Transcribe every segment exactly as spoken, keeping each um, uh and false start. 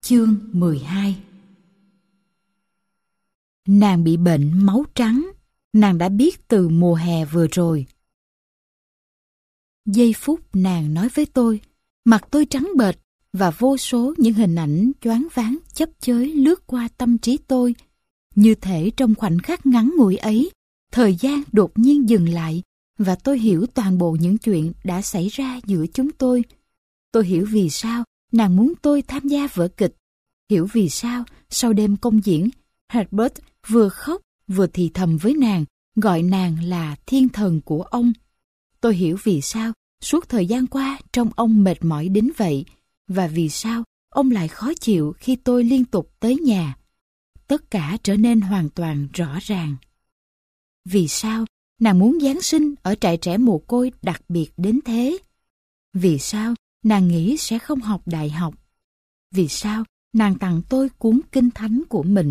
Chương mười hai. Nàng bị bệnh máu trắng, nàng đã biết từ mùa hè vừa rồi. Giây phút nàng nói với tôi, mặt tôi trắng bệch và vô số những hình ảnh choáng váng chấp chới lướt qua tâm trí tôi. Như thể trong khoảnh khắc ngắn ngủi ấy, thời gian đột nhiên dừng lại và tôi hiểu toàn bộ những chuyện đã xảy ra giữa chúng tôi. Tôi hiểu vì sao nàng muốn tôi tham gia vở kịch. Hiểu vì sao, sau đêm công diễn, Herbert vừa khóc vừa thì thầm với nàng, gọi nàng là thiên thần của ông. Tôi hiểu vì sao, suốt thời gian qua trông ông mệt mỏi đến vậy, và vì sao ông lại khó chịu khi tôi liên tục tới nhà. Tất cả trở nên hoàn toàn rõ ràng. Vì sao nàng muốn Giáng sinh ở trại trẻ mồ côi đặc biệt đến thế? Vì sao nàng nghĩ sẽ không học đại học? Vì sao nàng tặng tôi cuốn kinh thánh của mình?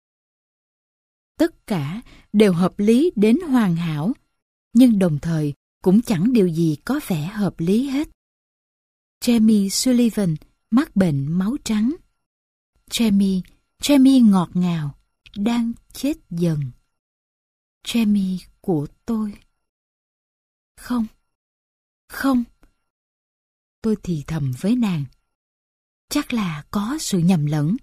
Tất cả đều hợp lý đến hoàn hảo, nhưng đồng thời cũng chẳng điều gì có vẻ hợp lý hết. Jamie Sullivan mắc bệnh máu trắng. Jamie, Jamie ngọt ngào, đang chết dần. Jamie của tôi. Không, không. Tôi thì thầm với nàng. Chắc là có sự nhầm lẫn.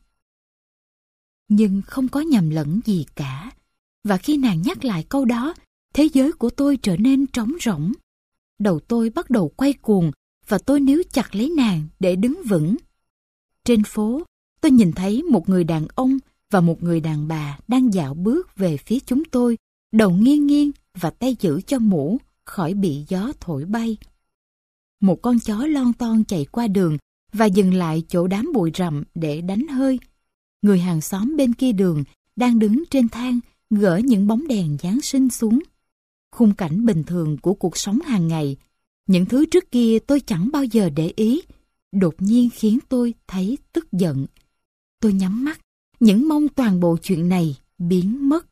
Nhưng không có nhầm lẫn gì cả. Và khi nàng nhắc lại câu đó, thế giới của tôi trở nên trống rỗng. Đầu tôi bắt đầu quay cuồng và tôi níu chặt lấy nàng để đứng vững. Trên phố, tôi nhìn thấy một người đàn ông và một người đàn bà đang dạo bước về phía chúng tôi, đầu nghiêng nghiêng và tay giữ cho mũ khỏi bị gió thổi bay. Một con chó lon ton chạy qua đường và dừng lại chỗ đám bụi rậm để đánh hơi. Người hàng xóm bên kia đường đang đứng trên thang gỡ những bóng đèn Giáng sinh xuống. Khung cảnh bình thường của cuộc sống hàng ngày, những thứ trước kia tôi chẳng bao giờ để ý, đột nhiên khiến tôi thấy tức giận. Tôi nhắm mắt, những mong toàn bộ chuyện này biến mất.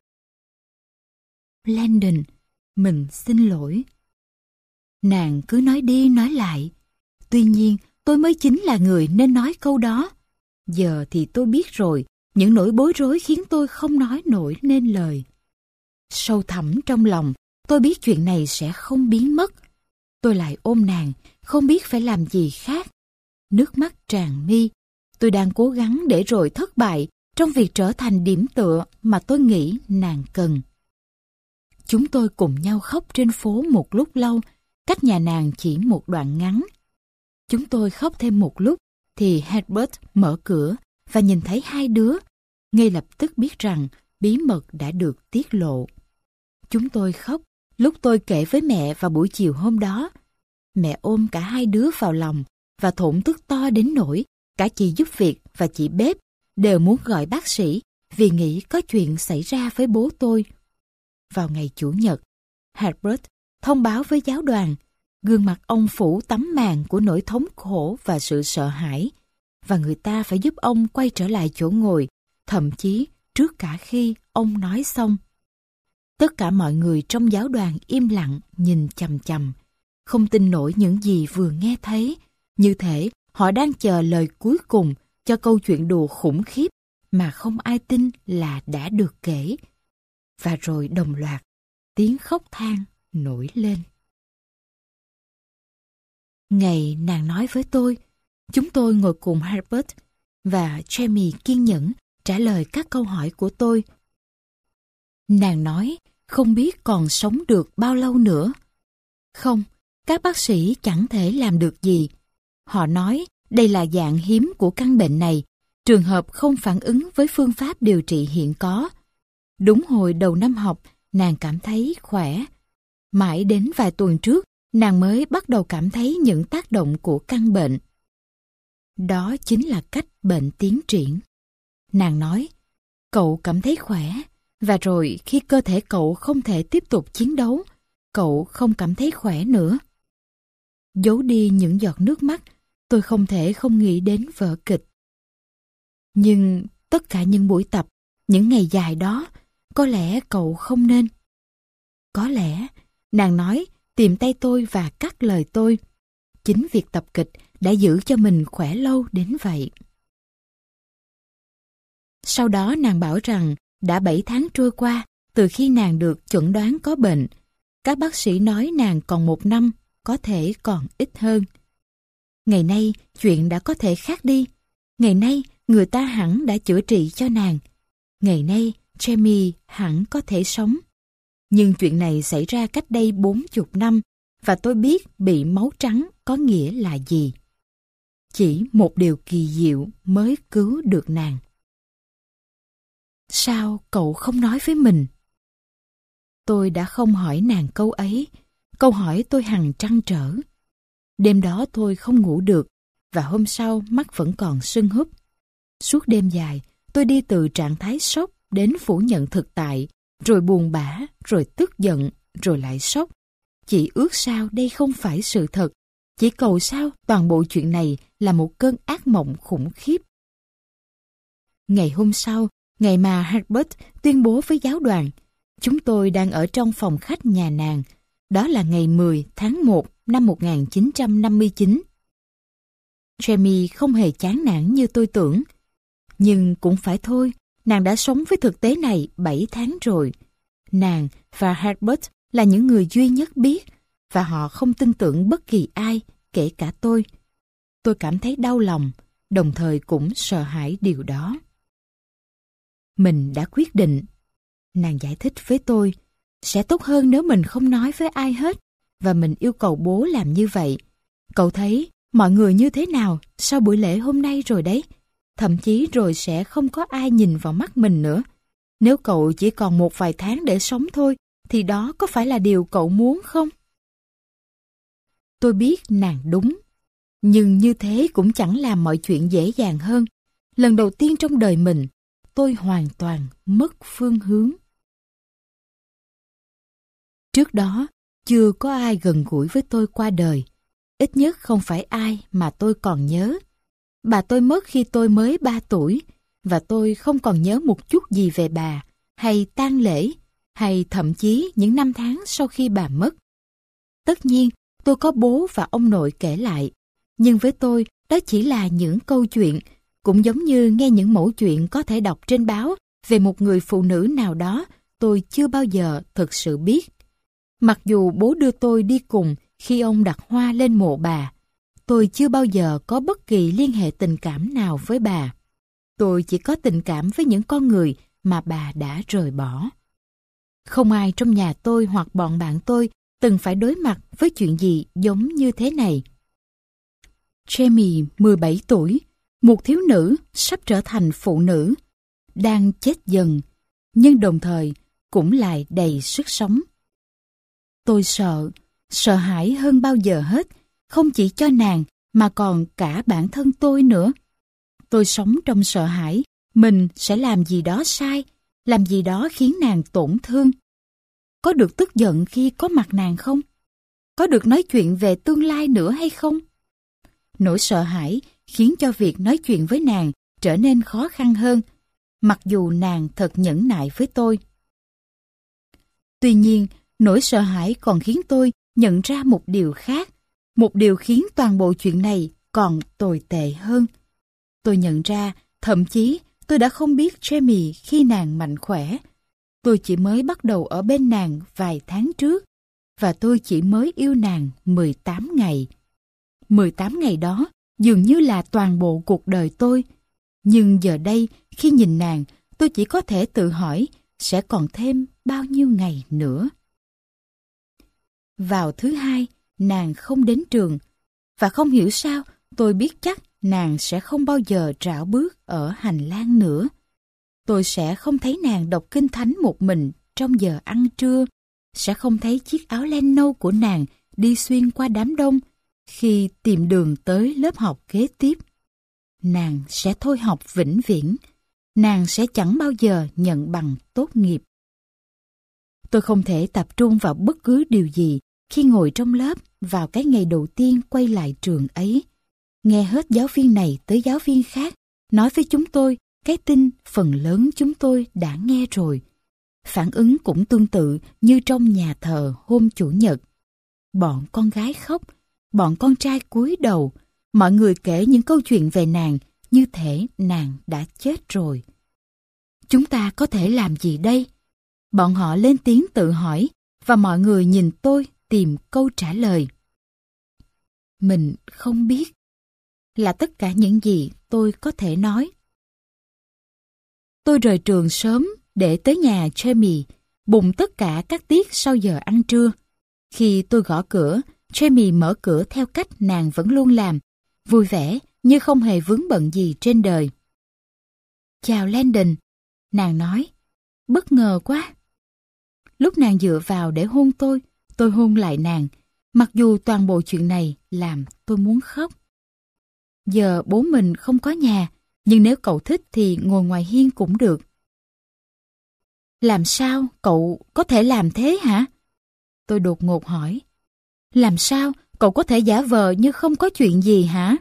Landon, mình xin lỗi. Nàng cứ nói đi nói lại. Tuy nhiên, tôi mới chính là người nên nói câu đó. Giờ thì tôi biết rồi, những nỗi bối rối khiến tôi không nói nổi nên lời. Sâu thẳm trong lòng, tôi biết chuyện này sẽ không biến mất. Tôi lại ôm nàng, không biết phải làm gì khác. Nước mắt tràn mi. Tôi đang cố gắng để rồi thất bại trong việc trở thành điểm tựa mà tôi nghĩ nàng cần. Chúng tôi cùng nhau khóc trên phố một lúc lâu, cách nhà nàng chỉ một đoạn ngắn. Chúng tôi khóc thêm một lúc, thì Herbert mở cửa và nhìn thấy hai đứa, ngay lập tức biết rằng bí mật đã được tiết lộ. Chúng tôi khóc lúc tôi kể với mẹ vào buổi chiều hôm đó. Mẹ ôm cả hai đứa vào lòng và thổn thức to đến nỗi cả chị giúp việc và chị bếp đều muốn gọi bác sĩ vì nghĩ có chuyện xảy ra với bố tôi. Vào ngày Chủ nhật, Herbert thông báo với giáo đoàn. Gương mặt ông phủ tấm màn của nỗi thống khổ và sự sợ hãi, và người ta phải giúp ông quay trở lại chỗ ngồi, thậm chí trước cả khi ông nói xong. Tất cả mọi người trong giáo đoàn im lặng nhìn chằm chằm, không tin nổi những gì vừa nghe thấy, như thể họ đang chờ lời cuối cùng cho câu chuyện đùa khủng khiếp mà không ai tin là đã được kể. Và rồi đồng loạt, tiếng khóc than nổi lên. Ngày nàng nói với tôi, chúng tôi ngồi cùng Herbert và Jamie kiên nhẫn trả lời các câu hỏi của tôi. Nàng nói không biết còn sống được bao lâu nữa. Không, các bác sĩ chẳng thể làm được gì. Họ nói đây là dạng hiếm của căn bệnh này, trường hợp không phản ứng với phương pháp điều trị hiện có. Đúng hồi đầu năm học, nàng cảm thấy khỏe. Mãi đến vài tuần trước, nàng mới bắt đầu cảm thấy những tác động của căn bệnh. Đó chính là cách bệnh tiến triển. Nàng nói, cậu cảm thấy khỏe, và rồi khi cơ thể cậu không thể tiếp tục chiến đấu, cậu không cảm thấy khỏe nữa. Giấu đi những giọt nước mắt, tôi không thể không nghĩ đến vở kịch. Nhưng tất cả những buổi tập, những ngày dài đó, có lẽ cậu không nên. Có lẽ, nàng nói, tìm tay tôi và cắt lời tôi. Chính việc tập kịch đã giữ cho mình khỏe lâu đến vậy. Sau đó nàng bảo rằng đã bảy tháng trôi qua từ khi nàng được chẩn đoán có bệnh. Các bác sĩ nói nàng còn một năm, có thể còn ít hơn. Ngày nay, chuyện đã có thể khác đi. Ngày nay, người ta hẳn đã chữa trị cho nàng. Ngày nay, Jamie hẳn có thể sống. Nhưng chuyện này xảy ra cách đây bốn chục năm, và tôi biết bị máu trắng có nghĩa là gì. Chỉ một điều kỳ diệu mới cứu được nàng. Sao cậu không nói với mình? Tôi đã không hỏi nàng câu ấy. Câu hỏi tôi hằng trăn trở. Đêm đó tôi không ngủ được, và hôm sau mắt vẫn còn sưng húp. Suốt đêm dài, tôi đi từ trạng thái sốc đến phủ nhận thực tại, rồi buồn bã, rồi tức giận, rồi lại sốc. Chỉ ước sao đây không phải sự thật, chỉ cầu sao toàn bộ chuyện này là một cơn ác mộng khủng khiếp. Ngày hôm sau, ngày mà Herbert tuyên bố với giáo đoàn, chúng tôi đang ở trong phòng khách nhà nàng. Đó là ngày mười tháng một năm một nghìn chín trăm năm mươi chín. Jamie không hề chán nản như tôi tưởng. Nhưng cũng phải thôi, nàng đã sống với thực tế này bảy tháng rồi. Nàng và Herbert là những người duy nhất biết, và họ không tin tưởng bất kỳ ai, kể cả tôi. Tôi cảm thấy đau lòng, đồng thời cũng sợ hãi điều đó. Mình đã quyết định, nàng giải thích với tôi, sẽ tốt hơn nếu mình không nói với ai hết, và mình yêu cầu bố làm như vậy. Cậu thấy mọi người như thế nào sau buổi lễ hôm nay rồi đấy? Thậm chí rồi sẽ không có ai nhìn vào mắt mình nữa. Nếu cậu chỉ còn một vài tháng để sống thôi, thì đó có phải là điều cậu muốn không? Tôi biết nàng đúng, nhưng như thế cũng chẳng làm mọi chuyện dễ dàng hơn. Lần đầu tiên trong đời mình, tôi hoàn toàn mất phương hướng. Trước đó, chưa có ai gần gũi với tôi qua đời. Ít nhất không phải ai mà tôi còn nhớ. Bà tôi mất khi tôi mới ba tuổi, và tôi không còn nhớ một chút gì về bà, hay tang lễ, hay thậm chí những năm tháng sau khi bà mất. Tất nhiên, tôi có bố và ông nội kể lại, nhưng với tôi, đó chỉ là những câu chuyện, cũng giống như nghe những mẩu chuyện có thể đọc trên báo về một người phụ nữ nào đó tôi chưa bao giờ thực sự biết. Mặc dù bố đưa tôi đi cùng khi ông đặt hoa lên mộ bà, tôi chưa bao giờ có bất kỳ liên hệ tình cảm nào với bà. Tôi chỉ có tình cảm với những con người mà bà đã rời bỏ. Không ai trong nhà tôi hoặc bọn bạn tôi từng phải đối mặt với chuyện gì giống như thế này. Jamie, mười bảy tuổi, một thiếu nữ sắp trở thành phụ nữ, đang chết dần, nhưng đồng thời cũng lại đầy sức sống. Tôi sợ, sợ hãi hơn bao giờ hết, không chỉ cho nàng mà còn cả bản thân tôi nữa. Tôi sống trong sợ hãi, mình sẽ làm gì đó sai, làm gì đó khiến nàng tổn thương. Có được tức giận khi có mặt nàng không? Có được nói chuyện về tương lai nữa hay không? Nỗi sợ hãi khiến cho việc nói chuyện với nàng trở nên khó khăn hơn, mặc dù nàng thật nhẫn nại với tôi. Tuy nhiên, nỗi sợ hãi còn khiến tôi nhận ra một điều khác, một điều khiến toàn bộ chuyện này còn tồi tệ hơn. Tôi nhận ra, thậm chí tôi đã không biết Jamie khi nàng mạnh khỏe. Tôi chỉ mới bắt đầu ở bên nàng vài tháng trước, và tôi chỉ mới yêu nàng mười tám ngày. mười tám ngày đó dường như là toàn bộ cuộc đời tôi. Nhưng giờ đây, khi nhìn nàng, tôi chỉ có thể tự hỏi sẽ còn thêm bao nhiêu ngày nữa. Vào thứ hai, nàng không đến trường, và không hiểu sao tôi biết chắc nàng sẽ không bao giờ rảo bước ở hành lang nữa. Tôi sẽ không thấy nàng đọc kinh thánh một mình trong giờ ăn trưa, sẽ không thấy chiếc áo len nâu của nàng đi xuyên qua đám đông khi tìm đường tới lớp học kế tiếp. Nàng sẽ thôi học vĩnh viễn, nàng sẽ chẳng bao giờ nhận bằng tốt nghiệp. Tôi không thể tập trung vào bất cứ điều gì khi ngồi trong lớp vào cái ngày đầu tiên quay lại trường ấy. Nghe hết giáo viên này tới giáo viên khác nói với chúng tôi cái tin phần lớn chúng tôi đã nghe rồi. Phản ứng cũng tương tự như trong nhà thờ hôm Chủ nhật. Bọn con gái khóc, bọn con trai cúi đầu, mọi người kể những câu chuyện về nàng như thể nàng đã chết rồi. Chúng ta có thể làm gì đây? Bọn họ lên tiếng tự hỏi, và mọi người nhìn tôi tìm câu trả lời. Mình không biết, là tất cả những gì tôi có thể nói. Tôi rời trường sớm để tới nhà Jamie, bùng tất cả các tiết sau giờ ăn trưa. Khi tôi gõ cửa, Jamie mở cửa theo cách nàng vẫn luôn làm, vui vẻ như không hề vướng bận gì trên đời. Chào Landon, nàng nói, bất ngờ quá. Lúc nàng dựa vào để hôn tôi, tôi hôn lại nàng, mặc dù toàn bộ chuyện này làm tôi muốn khóc. Giờ bố mình không có nhà, nhưng nếu cậu thích thì ngồi ngoài hiên cũng được. Làm sao cậu có thể làm thế hả? Tôi đột ngột hỏi. Làm sao cậu có thể giả vờ như không có chuyện gì hả?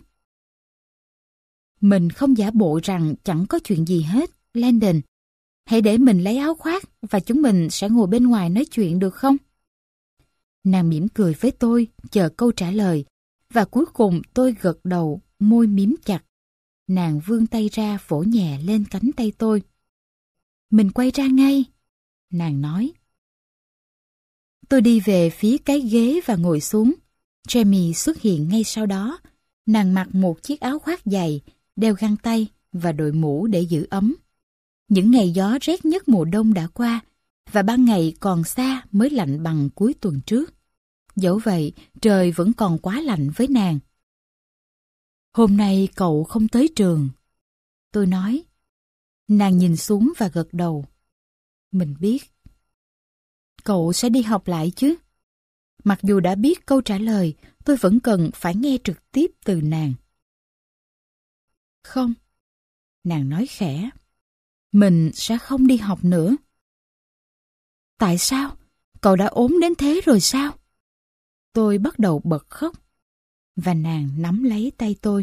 Mình không giả bộ rằng chẳng có chuyện gì hết, Landon. Hãy để mình lấy áo khoác và chúng mình sẽ ngồi bên ngoài nói chuyện được không? Nàng mỉm cười với tôi, chờ câu trả lời, và cuối cùng tôi gật đầu, môi mím chặt. Nàng vươn tay ra vỗ nhẹ lên cánh tay tôi. Mình quay ra ngay, nàng nói. Tôi đi về phía cái ghế và ngồi xuống. Jamie xuất hiện ngay sau đó. Nàng mặc một chiếc áo khoác dày, đeo găng tay và đội mũ để giữ ấm. Những ngày gió rét nhất mùa đông đã qua, và ban ngày còn xa mới lạnh bằng cuối tuần trước. Dẫu vậy, trời vẫn còn quá lạnh với nàng. Hôm nay cậu không tới trường, tôi nói. Nàng nhìn xuống và gật đầu. Mình biết. Cậu sẽ đi học lại chứ? Mặc dù đã biết câu trả lời, tôi vẫn cần phải nghe trực tiếp từ nàng. Không, nàng nói khẽ. Mình sẽ không đi học nữa. Tại sao? Cậu đã ốm đến thế rồi sao? Tôi bắt đầu bật khóc, và nàng nắm lấy tay tôi.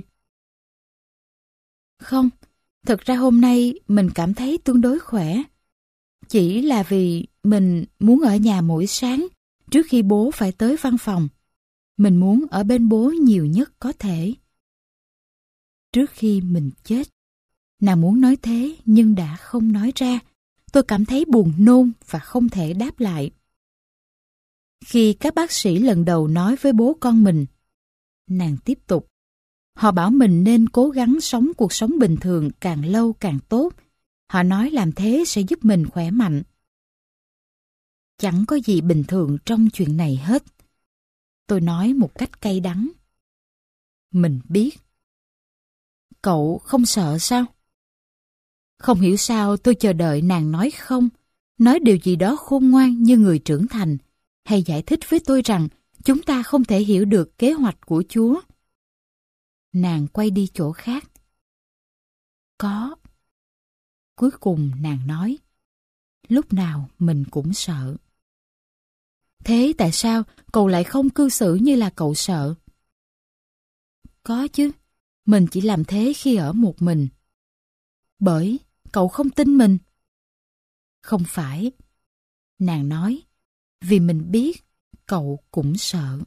Không, thực ra hôm nay mình cảm thấy tương đối khỏe. Chỉ là vì mình muốn ở nhà mỗi sáng trước khi bố phải tới văn phòng. Mình muốn ở bên bố nhiều nhất có thể. Trước khi mình chết. Nàng muốn nói thế nhưng đã không nói ra. Tôi cảm thấy buồn nôn và không thể đáp lại. Khi các bác sĩ lần đầu nói với bố con mình, nàng tiếp tục. Họ bảo mình nên cố gắng sống cuộc sống bình thường càng lâu càng tốt. Họ nói làm thế sẽ giúp mình khỏe mạnh. Chẳng có gì bình thường trong chuyện này hết. Tôi nói một cách cay đắng. Mình biết. Cậu không sợ sao? Không hiểu sao tôi chờ đợi nàng nói không, nói điều gì đó khôn ngoan như người trưởng thành, hay giải thích với tôi rằng chúng ta không thể hiểu được kế hoạch của Chúa. Nàng quay đi chỗ khác. Có. Cuối cùng nàng nói, lúc nào mình cũng sợ. Thế tại sao cậu lại không cư xử như là cậu sợ? Có chứ, mình chỉ làm thế khi ở một mình. Bởi cậu không tin mình. Không phải. Nàng nói, vì mình biết cậu cũng sợ.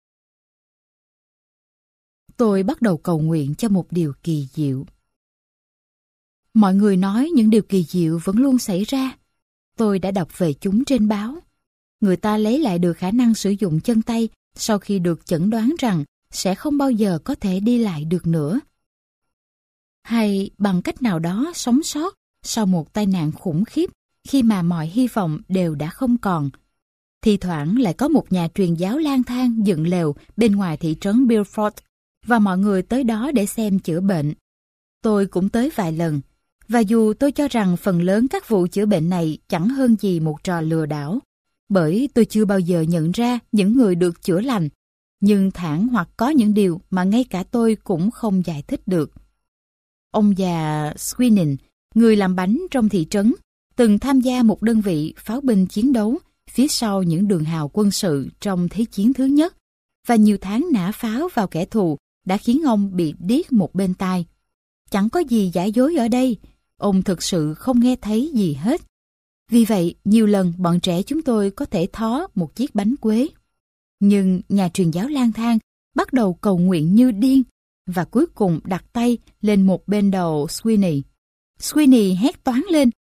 Tôi bắt đầu cầu nguyện cho một điều kỳ diệu. Mọi người nói những điều kỳ diệu vẫn luôn xảy ra. Tôi đã đọc về chúng trên báo. Người ta lấy lại được khả năng sử dụng chân tay sau khi được chẩn đoán rằng sẽ không bao giờ có thể đi lại được nữa. Hay bằng cách nào đó sống sót sau một tai nạn khủng khiếp khi mà mọi hy vọng đều đã không còn. Thì thoảng lại có một nhà truyền giáo lang thang dựng lều bên ngoài thị trấn Beaufort và mọi người tới đó để xem chữa bệnh. Tôi cũng tới vài lần, và dù tôi cho rằng phần lớn các vụ chữa bệnh này chẳng hơn gì một trò lừa đảo, bởi tôi chưa bao giờ nhận ra những người được chữa lành, nhưng thản hoặc có những điều mà ngay cả tôi cũng không giải thích được. Ông già Sweeney, người làm bánh trong thị trấn, từng tham gia một đơn vị pháo binh chiến đấu phía sau những đường hào quân sự trong Thế chiến thứ nhất, và nhiều tháng nã pháo vào kẻ thù đã khiến ông bị điếc một bên tai. Chẳng có gì giả dối ở đây, ông thực sự không nghe thấy gì hết. Vì vậy, nhiều lần bọn trẻ chúng tôi có thể thó một chiếc bánh quế. Nhưng nhà truyền giáo lang thang bắt đầu cầu nguyện như điên, và cuối cùng đặt tay lên một bên đầu Sweeney. Sweeney hét toáng lên,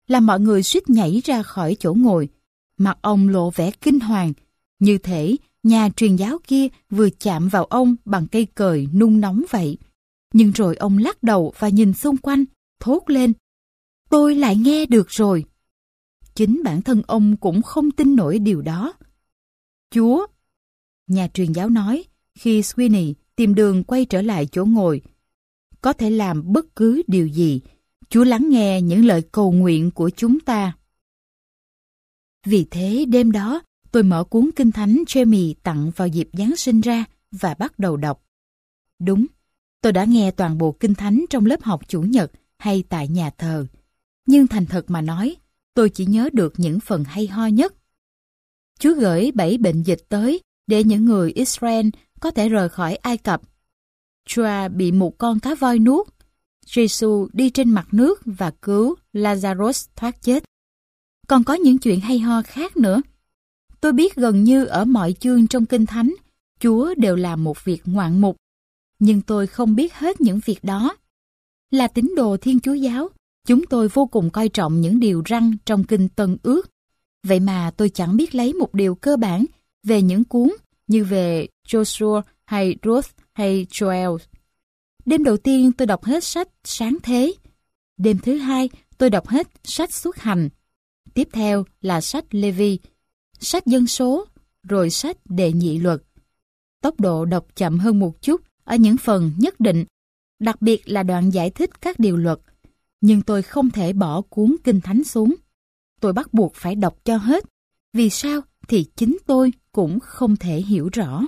làm mọi người suýt nhảy ra khỏi chỗ ngồi. Mặt ông lộ vẻ kinh hoàng, như thể nhà truyền giáo kia vừa chạm vào ông bằng cây cời nung nóng vậy. Nhưng rồi ông lắc đầu và nhìn xung quanh, thốt lên: "Tôi lại nghe được rồi." Chính bản thân ông cũng không tin nổi điều đó. "Chúa," nhà truyền giáo nói khi Sweeney tìm đường quay trở lại chỗ ngồi, "có thể làm bất cứ điều gì. Chúa lắng nghe những lời cầu nguyện của chúng ta." Vì thế đêm đó, tôi mở cuốn Kinh Thánh Jamie tặng vào dịp Giáng sinh ra và bắt đầu đọc. Đúng, tôi đã nghe toàn bộ Kinh Thánh trong lớp học Chủ nhật hay tại nhà thờ. Nhưng thành thật mà nói, tôi chỉ nhớ được những phần hay ho nhất. Chúa gửi bảy bệnh dịch tới để những người Israel có thể rời khỏi Ai Cập. Chúa bị một con cá voi nuốt. Giêsu đi trên mặt nước và cứu Lazarus thoát chết. Còn có những chuyện hay ho khác nữa. Tôi biết gần như ở mọi chương trong Kinh Thánh, Chúa đều làm một việc ngoạn mục. Nhưng tôi không biết hết những việc đó. Là tín đồ Thiên Chúa giáo, chúng tôi vô cùng coi trọng những điều răn trong Kinh Tân Ước. Vậy mà tôi chẳng biết lấy một điều cơ bản về những cuốn như về Joshua hay Ruth hay Joel. Đêm đầu tiên tôi đọc hết sách Sáng Thế. Đêm thứ hai tôi đọc hết sách Xuất Hành. Tiếp theo là sách Lê-vi, sách Dân số, rồi sách Đệ Nhị Luật. Tốc độ đọc chậm hơn một chút ở những phần nhất định, đặc biệt là đoạn giải thích các điều luật. Nhưng tôi không thể bỏ cuốn Kinh Thánh xuống. Tôi bắt buộc phải đọc cho hết. Vì sao thì chính tôi cũng không thể hiểu rõ.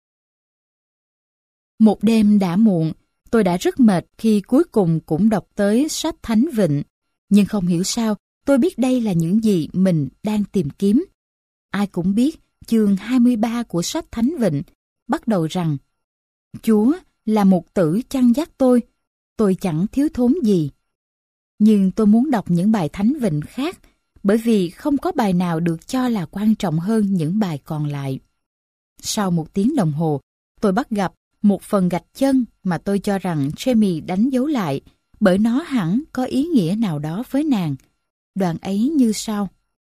Một đêm đã muộn, tôi đã rất mệt khi cuối cùng cũng đọc tới sách Thánh Vịnh. Nhưng không hiểu sao, tôi biết đây là những gì mình đang tìm kiếm. Ai cũng biết chương hai mươi ba của sách Thánh Vịnh bắt đầu rằng: Chúa là mục tử chăn dắt tôi, tôi chẳng thiếu thốn gì. Nhưng tôi muốn đọc những bài Thánh Vịnh khác, bởi vì không có bài nào được cho là quan trọng hơn những bài còn lại. Sau một tiếng đồng hồ, tôi bắt gặp một phần gạch chân mà tôi cho rằng Jamie đánh dấu lại, bởi nó hẳn có ý nghĩa nào đó với nàng. Đoạn ấy như sau: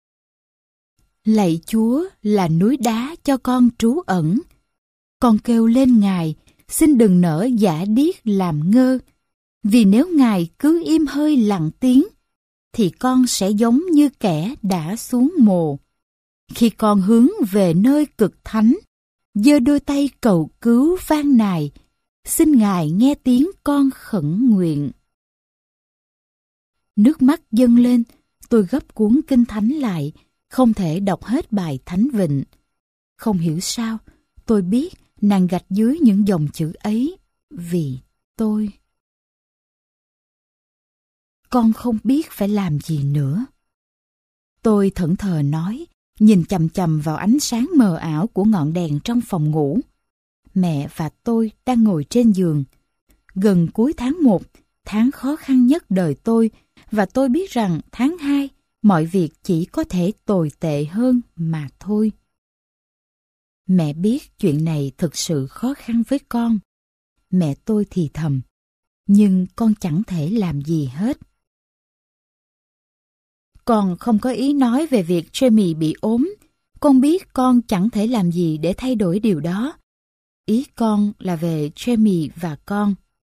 Lạy Chúa là núi đá cho con trú ẩn. Con kêu lên Ngài, xin đừng nỡ giả điếc làm ngơ. Vì nếu Ngài cứ im hơi lặng tiếng, thì con sẽ giống như kẻ đã xuống mồ. Khi con hướng về nơi cực thánh, giơ đôi tay cầu cứu van nài, xin Ngài nghe tiếng con khẩn nguyện. Nước mắt dâng lên, tôi gấp cuốn Kinh Thánh lại, không thể đọc hết bài Thánh Vịnh. Không hiểu sao, tôi biết nàng gạch dưới những dòng chữ ấy vì tôi. Con không biết phải làm gì nữa. Tôi thẫn thờ nói, nhìn chằm chằm vào ánh sáng mờ ảo của ngọn đèn trong phòng ngủ. Mẹ và tôi đang ngồi trên giường. Gần cuối tháng một, tháng khó khăn nhất đời tôi, và tôi biết rằng tháng hai, mọi việc chỉ có thể tồi tệ hơn mà thôi. Mẹ biết chuyện này thực sự khó khăn với con. Mẹ tôi thì thầm, nhưng con chẳng thể làm gì hết. Con không có ý nói về việc Jamie bị ốm. Con biết con chẳng thể làm gì để thay đổi điều đó. Ý con là về Jamie và con.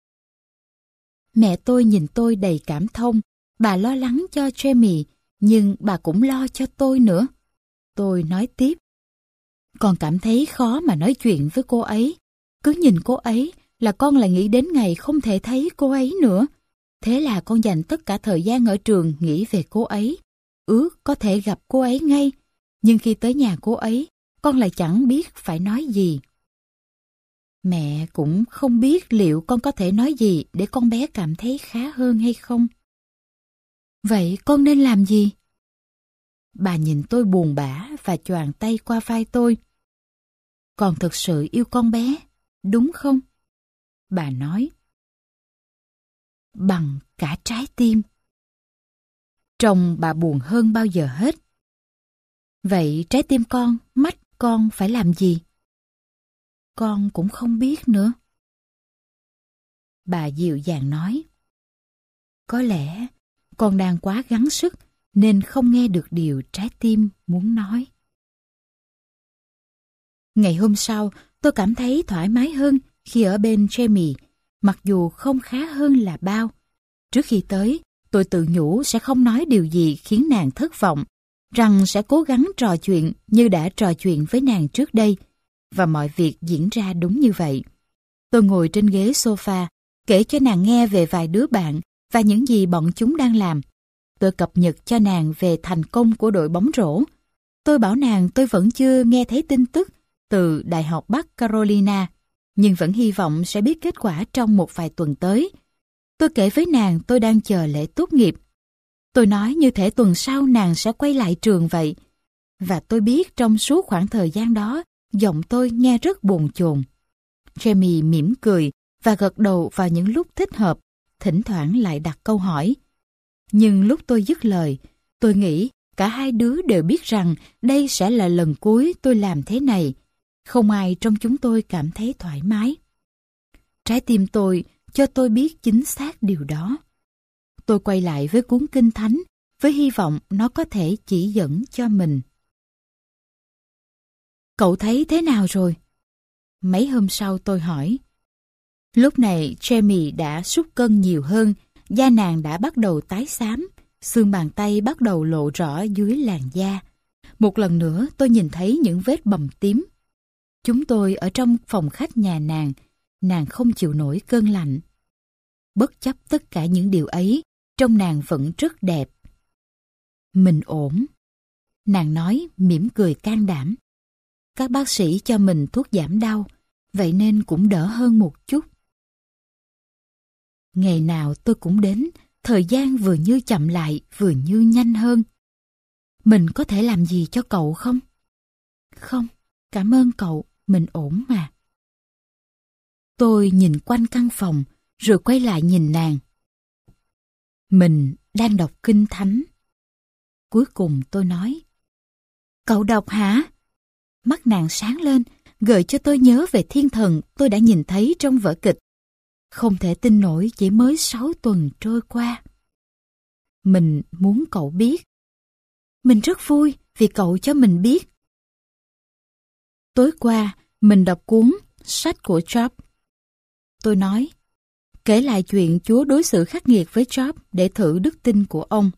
Mẹ tôi nhìn tôi đầy cảm thông. Bà lo lắng cho Jamie, nhưng bà cũng lo cho tôi nữa. Tôi nói tiếp. Con cảm thấy khó mà nói chuyện với cô ấy. Cứ nhìn cô ấy là con lại nghĩ đến ngày không thể thấy cô ấy nữa. Thế là con dành tất cả thời gian ở trường nghĩ về cô ấy. Ước có thể gặp cô ấy ngay. Nhưng khi tới nhà cô ấy, con lại chẳng biết phải nói gì. Mẹ cũng không biết liệu con có thể nói gì để con bé cảm thấy khá hơn hay không. Vậy con nên làm gì? Bà nhìn tôi buồn bã và choàng tay qua vai tôi. Con thực sự yêu con bé, đúng không? Bà nói. Bằng cả trái tim. Trông bà buồn hơn bao giờ hết. Vậy trái tim con, mắt con phải làm gì? Con cũng không biết nữa. Bà dịu dàng nói. Có lẽ con đang quá gắng sức nên không nghe được điều trái tim muốn nói. Ngày hôm sau, tôi cảm thấy thoải mái hơn khi ở bên Jamie, mặc dù không khá hơn là bao. Trước khi tới, tôi tự nhủ sẽ không nói điều gì khiến nàng thất vọng, rằng sẽ cố gắng trò chuyện như đã trò chuyện với nàng trước đây, và mọi việc diễn ra đúng như vậy. Tôi ngồi trên ghế sofa, kể cho nàng nghe về vài đứa bạn và những gì bọn chúng đang làm. Tôi cập nhật cho nàng về thành công của đội bóng rổ. Tôi bảo nàng tôi vẫn chưa nghe thấy tin tức từ Đại học Bắc Carolina, nhưng vẫn hy vọng sẽ biết kết quả trong một vài tuần tới. Tôi kể với nàng tôi đang chờ lễ tốt nghiệp. Tôi nói như thể tuần sau nàng sẽ quay lại trường vậy. Và tôi biết trong suốt khoảng thời gian đó, giọng tôi nghe rất bồn chồn. Jamie mỉm cười và gật đầu vào những lúc thích hợp, thỉnh thoảng lại đặt câu hỏi. Nhưng lúc tôi dứt lời, tôi nghĩ cả hai đứa đều biết rằng đây sẽ là lần cuối tôi làm thế này. Không ai trong chúng tôi cảm thấy thoải mái. Trái tim tôi cho tôi biết chính xác điều đó. Tôi quay lại với cuốn Kinh Thánh với hy vọng nó có thể chỉ dẫn cho mình. Cậu thấy thế nào rồi? Mấy hôm sau tôi hỏi. Lúc này Jamie đã sút cân nhiều hơn, da nàng đã bắt đầu tái xám, xương bàn tay bắt đầu lộ rõ dưới làn da. Một lần nữa tôi nhìn thấy những vết bầm tím. Chúng tôi ở trong phòng khách nhà nàng, nàng không chịu nổi cơn lạnh. Bất chấp tất cả những điều ấy, trông nàng vẫn rất đẹp. Mình ổn. Nàng nói mỉm cười can đảm. Các bác sĩ cho mình thuốc giảm đau, vậy nên cũng đỡ hơn một chút. Ngày nào tôi cũng đến, thời gian vừa như chậm lại vừa như nhanh hơn. Mình có thể làm gì cho cậu không? Không, cảm ơn cậu, mình ổn mà. Tôi nhìn quanh căn phòng, rồi quay lại nhìn nàng. Mình đang đọc Kinh Thánh. Cuối cùng tôi nói. Cậu đọc hả? Mắt nàng sáng lên, gợi cho tôi nhớ về thiên thần tôi đã nhìn thấy trong vở kịch. Không thể tin nổi chỉ mới sáu tuần trôi qua. Mình muốn cậu biết. Mình rất vui vì cậu cho mình biết. Tối qua, mình đọc cuốn sách của Job. Tôi nói, kể lại chuyện Chúa đối xử khắc nghiệt với Job để thử đức tin của ông.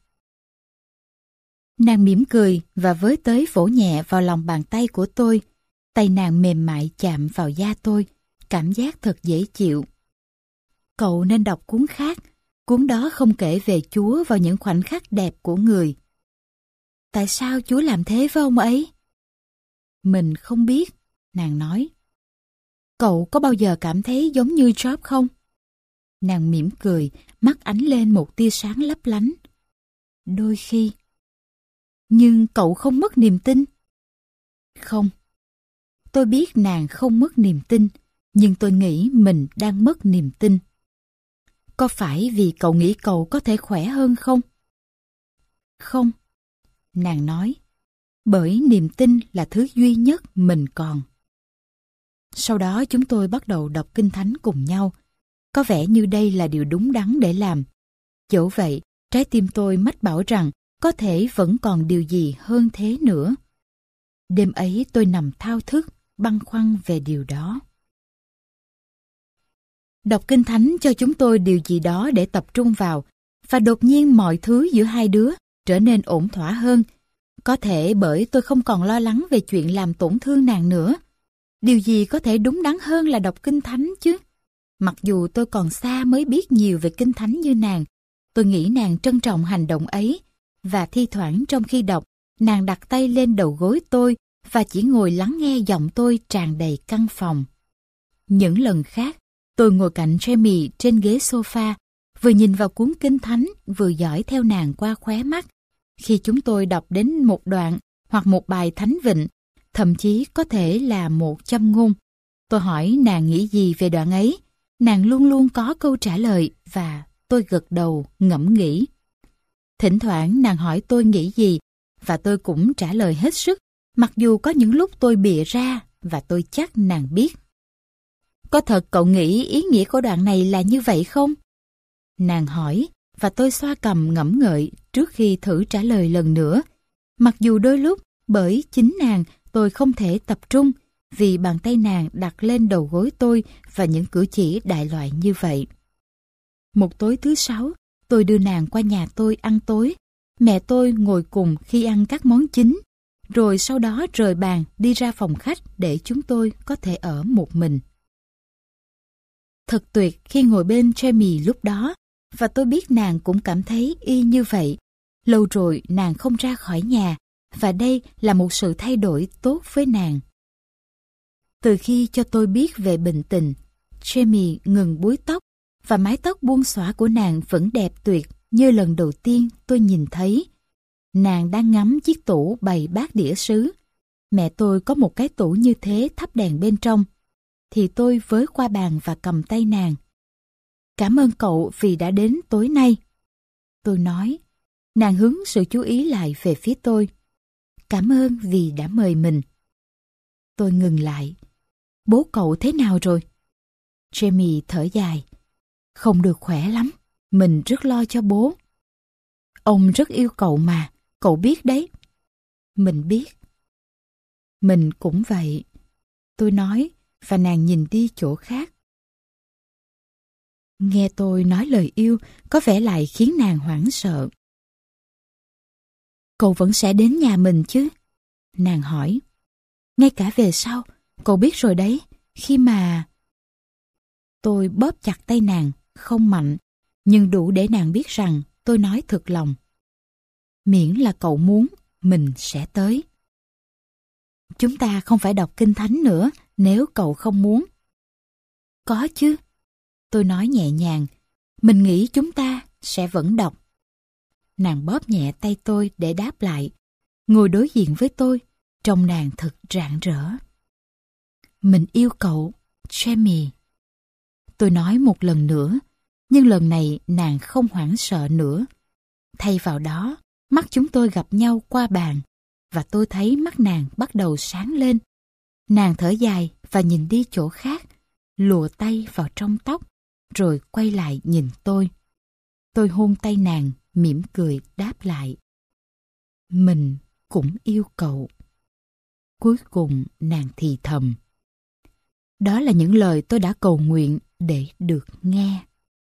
Nàng mỉm cười và với tới vỗ nhẹ vào lòng bàn tay của tôi. Tay nàng mềm mại chạm vào da tôi, cảm giác thật dễ chịu. Cậu nên đọc cuốn khác, cuốn đó không kể về Chúa vào những khoảnh khắc đẹp của người. Tại sao Chúa làm thế với ông ấy? Mình không biết, nàng nói. Cậu có bao giờ cảm thấy giống như Job không? Nàng mỉm cười, mắt ánh lên một tia sáng lấp lánh. Đôi khi. Nhưng cậu không mất niềm tin? Không. Tôi biết nàng không mất niềm tin, nhưng tôi nghĩ mình đang mất niềm tin. Có phải vì cậu nghĩ cậu có thể khỏe hơn không? Không. Nàng nói, bởi niềm tin là thứ duy nhất mình còn. Sau đó chúng tôi bắt đầu đọc Kinh Thánh cùng nhau. Có vẻ như đây là điều đúng đắn để làm. Dẫu vậy, trái tim tôi mách bảo rằng có thể vẫn còn điều gì hơn thế nữa. Đêm ấy tôi nằm thao thức, băn khoăn về điều đó. Đọc Kinh Thánh cho chúng tôi điều gì đó để tập trung vào, và đột nhiên mọi thứ giữa hai đứa trở nên ổn thỏa hơn. Có thể bởi tôi không còn lo lắng về chuyện làm tổn thương nàng nữa. Điều gì có thể đúng đắn hơn là đọc Kinh Thánh chứ? Mặc dù tôi còn xa mới biết nhiều về Kinh Thánh như nàng, tôi nghĩ nàng trân trọng hành động ấy, và thi thoảng trong khi đọc, nàng đặt tay lên đầu gối tôi và chỉ ngồi lắng nghe giọng tôi tràn đầy căn phòng. Những lần khác, tôi ngồi cạnh Jamie trên ghế sofa, vừa nhìn vào cuốn Kinh Thánh, vừa dõi theo nàng qua khóe mắt. Khi chúng tôi đọc đến một đoạn hoặc một bài thánh vịnh, thậm chí có thể là một châm ngôn, tôi hỏi nàng nghĩ gì về đoạn ấy. Nàng luôn luôn có câu trả lời và tôi gật đầu ngẫm nghĩ. Thỉnh thoảng nàng hỏi tôi nghĩ gì và tôi cũng trả lời hết sức, mặc dù có những lúc tôi bịa ra và tôi chắc nàng biết. Có thật cậu nghĩ ý nghĩa của đoạn này là như vậy không? Nàng hỏi và tôi xoa cằm ngẫm ngợi trước khi thử trả lời lần nữa. Mặc dù đôi lúc bởi chính nàng tôi không thể tập trung vì bàn tay nàng đặt lên đầu gối tôi và những cử chỉ đại loại như vậy. Một tối thứ sáu, tôi đưa nàng qua nhà tôi ăn tối. Mẹ tôi ngồi cùng khi ăn các món chính, rồi sau đó rời bàn đi ra phòng khách để chúng tôi có thể ở một mình. Thật tuyệt khi ngồi bên Jamie lúc đó, và tôi biết nàng cũng cảm thấy y như vậy. Lâu rồi nàng không ra khỏi nhà, và đây là một sự thay đổi tốt với nàng. Từ khi cho tôi biết về bệnh tình, Jamie ngừng búi tóc, và mái tóc buông xõa của nàng vẫn đẹp tuyệt như lần đầu tiên tôi nhìn thấy. Nàng đang ngắm chiếc tủ bày bát đĩa sứ. Mẹ tôi có một cái tủ như thế thắp đèn bên trong. Thì tôi với qua bàn và cầm tay nàng. Cảm ơn cậu vì đã đến tối nay. Tôi nói. Nàng hướng sự chú ý lại về phía tôi. Cảm ơn vì đã mời mình. Tôi ngừng lại. Bố cậu thế nào rồi? Jamie thở dài. Không được khỏe lắm. Mình rất lo cho bố. Ông rất yêu cậu mà. Cậu biết đấy. Mình biết. Mình cũng vậy. Tôi nói, và nàng nhìn đi chỗ khác. Nghe tôi nói lời yêu có vẻ lại khiến nàng hoảng sợ. Cậu vẫn sẽ đến nhà mình chứ? Nàng hỏi. Ngay cả về sau, cậu biết rồi đấy, khi mà... Tôi bóp chặt tay nàng, không mạnh, nhưng đủ để nàng biết rằng tôi nói thực lòng. Miễn là cậu muốn, mình sẽ tới. Chúng ta không phải đọc kinh thánh nữa nếu cậu không muốn. Có chứ. Tôi nói nhẹ nhàng. Mình nghĩ chúng ta sẽ vẫn đọc. Nàng bóp nhẹ tay tôi để đáp lại. Ngồi đối diện với tôi, trông nàng thật rạng rỡ. Mình yêu cậu, Jamie. Tôi nói một lần nữa, nhưng lần này nàng không hoảng sợ nữa. Thay vào đó, mắt chúng tôi gặp nhau qua bàn, và tôi thấy mắt nàng bắt đầu sáng lên. Nàng thở dài và nhìn đi chỗ khác, lùa tay vào trong tóc, rồi quay lại nhìn tôi. Tôi hôn tay nàng, mỉm cười đáp lại. Mình cũng yêu cậu. Cuối cùng nàng thì thầm. Đó là những lời tôi đã cầu nguyện để được nghe.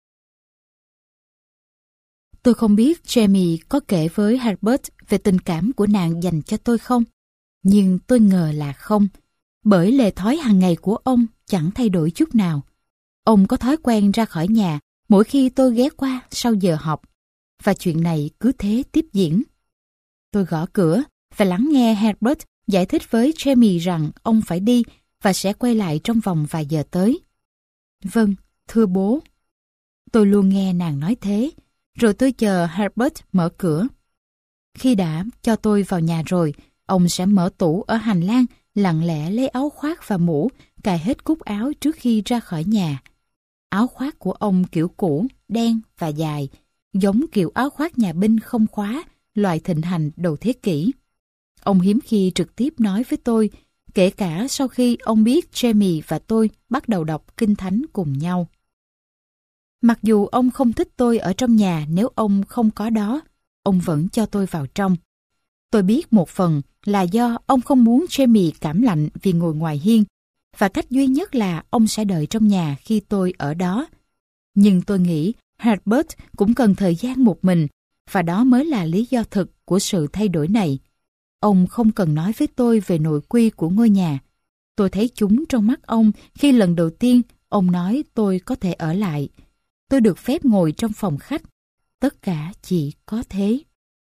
Tôi không biết Jamie có kể với Herbert về tình cảm của nàng dành cho tôi không, nhưng tôi ngờ là không, bởi lề thói hàng ngày của ông chẳng thay đổi chút nào. Ông có thói quen ra khỏi nhà mỗi khi tôi ghé qua sau giờ học, và chuyện này cứ thế tiếp diễn. Tôi gõ cửa và lắng nghe Herbert giải thích với Jamie rằng ông phải đi và sẽ quay lại trong vòng vài giờ tới. Vâng, thưa bố. Tôi luôn nghe nàng nói thế, rồi tôi chờ Herbert mở cửa. Khi đã cho tôi vào nhà rồi, ông sẽ mở tủ ở hành lang, lặng lẽ lấy áo khoác và mũ, cài hết cúc áo trước khi ra khỏi nhà. Áo khoác của ông kiểu cũ, đen và dài, giống kiểu áo khoác nhà binh không khóa, loại thịnh hành đầu thế kỷ. Ông hiếm khi trực tiếp nói với tôi, kể cả sau khi ông biết Jamie và tôi bắt đầu đọc Kinh Thánh cùng nhau. Mặc dù ông không thích tôi ở trong nhà nếu ông không có đó, ông vẫn cho tôi vào trong. Tôi biết một phần là do ông không muốn Jamie cảm lạnh vì ngồi ngoài hiên, và cách duy nhất là ông sẽ đợi trong nhà khi tôi ở đó. Nhưng tôi nghĩ Herbert cũng cần thời gian một mình, và đó mới là lý do thực của sự thay đổi này. Ông không cần nói với tôi về nội quy của ngôi nhà. Tôi thấy chúng trong mắt ông khi lần đầu tiên ông nói tôi có thể ở lại. Tôi được phép ngồi trong phòng khách. Tất cả chỉ có thế.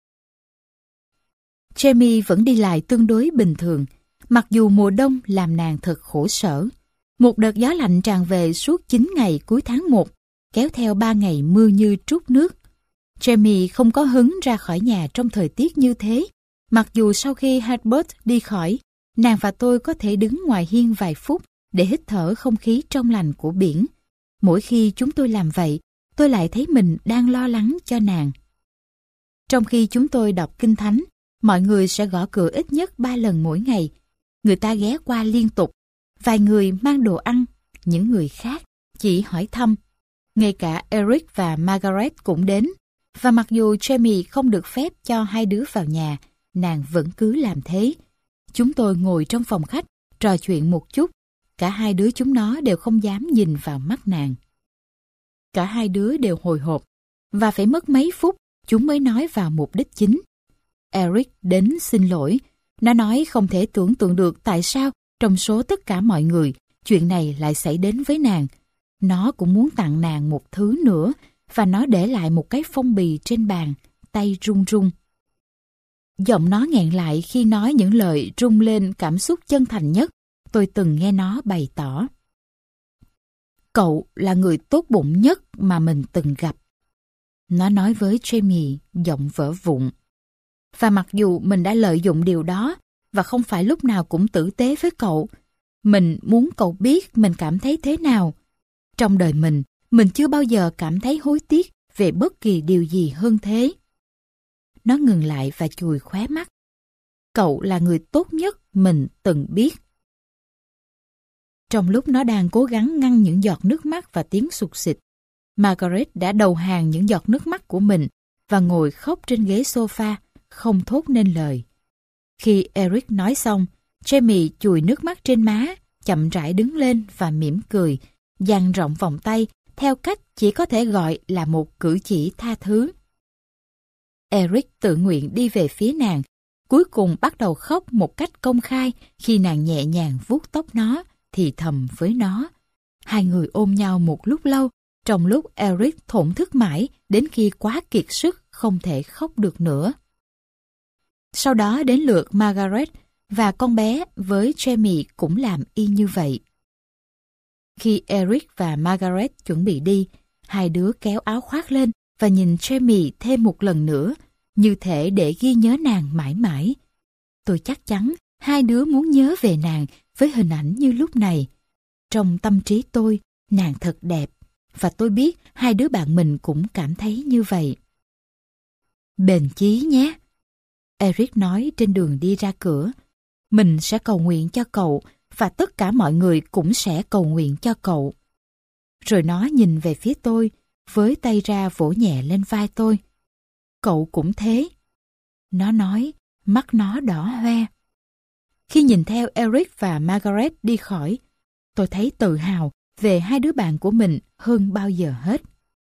Jamie vẫn đi lại tương đối bình thường, mặc dù mùa đông làm nàng thật khổ sở. Một đợt gió lạnh tràn về suốt chín ngày cuối tháng một, kéo theo ba ngày mưa như trút nước. Jamie không có hứng ra khỏi nhà trong thời tiết như thế, mặc dù sau khi Herbert đi khỏi, nàng và tôi có thể đứng ngoài hiên vài phút để hít thở không khí trong lành của biển. Mỗi khi chúng tôi làm vậy, tôi lại thấy mình đang lo lắng cho nàng. Trong khi chúng tôi đọc Kinh Thánh, mọi người sẽ gõ cửa ít nhất ba lần mỗi ngày. Người ta ghé qua liên tục. Vài người mang đồ ăn, những người khác chỉ hỏi thăm. Ngay cả Eric và Margaret cũng đến. Và mặc dù Jamie không được phép cho hai đứa vào nhà, nàng vẫn cứ làm thế. Chúng tôi ngồi trong phòng khách, trò chuyện một chút. Cả hai đứa chúng nó đều không dám nhìn vào mắt nàng. Cả hai đứa đều hồi hộp, và phải mất mấy phút chúng mới nói vào mục đích chính. Eric đến xin lỗi. Nó nói không thể tưởng tượng được tại sao trong số tất cả mọi người, chuyện này lại xảy đến với nàng. Nó cũng muốn tặng nàng một thứ nữa, và nó để lại một cái phong bì trên bàn, tay run run. Giọng nó nghẹn lại khi nói những lời rung lên cảm xúc chân thành nhất tôi từng nghe nó bày tỏ. Cậu là người tốt bụng nhất mà mình từng gặp. Nó nói với Jamie giọng vỡ vụn. Và mặc dù mình đã lợi dụng điều đó và không phải lúc nào cũng tử tế với cậu, mình muốn cậu biết mình cảm thấy thế nào. Trong đời mình, mình chưa bao giờ cảm thấy hối tiếc về bất kỳ điều gì hơn thế. Nó ngừng lại và chùi khóe mắt. Cậu là người tốt nhất mình từng biết. Trong lúc nó đang cố gắng ngăn những giọt nước mắt và tiếng sụt sịt, Margaret đã đầu hàng những giọt nước mắt của mình và ngồi khóc trên ghế sofa, không thốt nên lời. Khi Eric nói xong, Jamie chùi nước mắt trên má, chậm rãi đứng lên và mỉm cười, dang rộng vòng tay theo cách chỉ có thể gọi là một cử chỉ tha thứ. Eric tự nguyện đi về phía nàng, cuối cùng bắt đầu khóc một cách công khai khi nàng nhẹ nhàng vuốt tóc nó, thì thầm với nó. Hai người ôm nhau một lúc lâu, trong lúc Eric thổn thức mãi đến khi quá kiệt sức không thể khóc được nữa. Sau đó đến lượt Margaret, và con bé với Jamie cũng làm y như vậy. Khi Eric và Margaret chuẩn bị đi, hai đứa kéo áo khoác lên và nhìn Jamie thêm một lần nữa, như thể để ghi nhớ nàng mãi mãi. Tôi chắc chắn hai đứa muốn nhớ về nàng với hình ảnh như lúc này. Trong tâm trí tôi, nàng thật đẹp, và tôi biết hai đứa bạn mình cũng cảm thấy như vậy. Bền chí nhé! Eric nói trên đường đi ra cửa. Mình sẽ cầu nguyện cho cậu, và tất cả mọi người cũng sẽ cầu nguyện cho cậu. Rồi nó nhìn về phía tôi, với tay ra vỗ nhẹ lên vai tôi. Cậu cũng thế. Nó nói, mắt nó đỏ hoe. Khi nhìn theo Eric và Margaret đi khỏi, tôi thấy tự hào về hai đứa bạn của mình hơn bao giờ hết.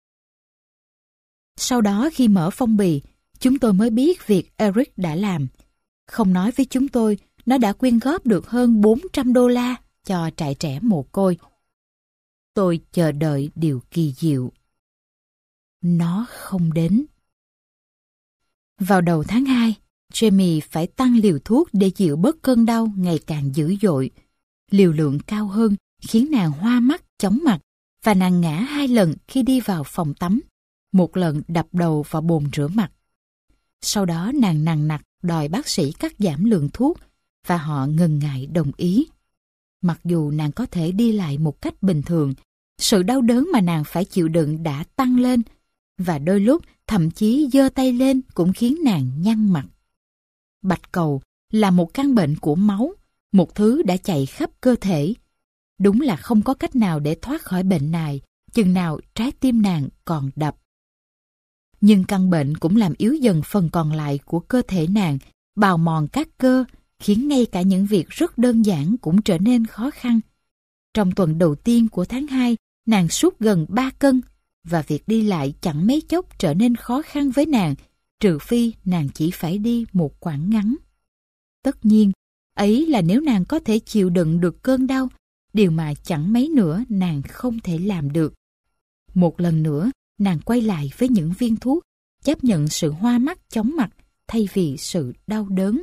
Sau đó khi mở phong bì, chúng tôi mới biết việc Eric đã làm. Không nói với chúng tôi, nó đã quyên góp được hơn bốn trăm đô la cho trại trẻ mồ côi. Tôi chờ đợi điều kỳ diệu. Nó không đến. Vào đầu tháng hai, Jamie phải tăng liều thuốc để dịu bớt cơn đau ngày càng dữ dội. Liều lượng cao hơn khiến nàng hoa mắt, chóng mặt, và nàng ngã hai lần khi đi vào phòng tắm. Một lần đập đầu vào bồn rửa mặt. Sau đó nàng nằng nặc đòi bác sĩ cắt giảm lượng thuốc, và họ ngần ngại đồng ý. Mặc dù nàng có thể đi lại một cách bình thường, sự đau đớn mà nàng phải chịu đựng đã tăng lên, và đôi lúc thậm chí giơ tay lên cũng khiến nàng nhăn mặt. Bạch cầu là một căn bệnh của máu, một thứ đã chạy khắp cơ thể. Đúng là không có cách nào để thoát khỏi bệnh này, chừng nào trái tim nàng còn đập. Nhưng căn bệnh cũng làm yếu dần phần còn lại của cơ thể nàng, bào mòn các cơ, khiến ngay cả những việc rất đơn giản cũng trở nên khó khăn. Trong tuần đầu tiên của tháng hai, nàng sút gần ba cân, và việc đi lại chẳng mấy chốc trở nên khó khăn với nàng, trừ phi nàng chỉ phải đi một quãng ngắn. Tất nhiên, ấy là nếu nàng có thể chịu đựng được cơn đau, điều mà chẳng mấy nữa nàng không thể làm được. Một lần nữa, nàng quay lại với những viên thuốc, chấp nhận sự hoa mắt chóng mặt thay vì sự đau đớn.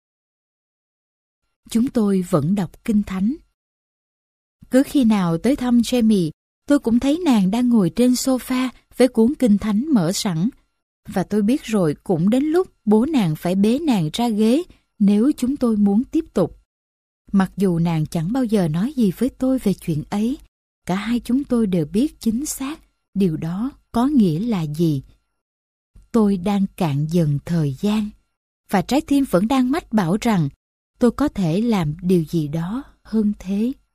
Chúng tôi vẫn đọc Kinh Thánh. Cứ khi nào tới thăm Jamie, tôi cũng thấy nàng đang ngồi trên sofa với cuốn Kinh Thánh mở sẵn. Và tôi biết rồi cũng đến lúc bố nàng phải bế nàng ra ghế nếu chúng tôi muốn tiếp tục. Mặc dù nàng chẳng bao giờ nói gì với tôi về chuyện ấy, cả hai chúng tôi đều biết chính xác điều đó có nghĩa là gì. Tôi đang cạn dần thời gian, và trái tim vẫn đang mách bảo rằng tôi có thể làm điều gì đó hơn thế.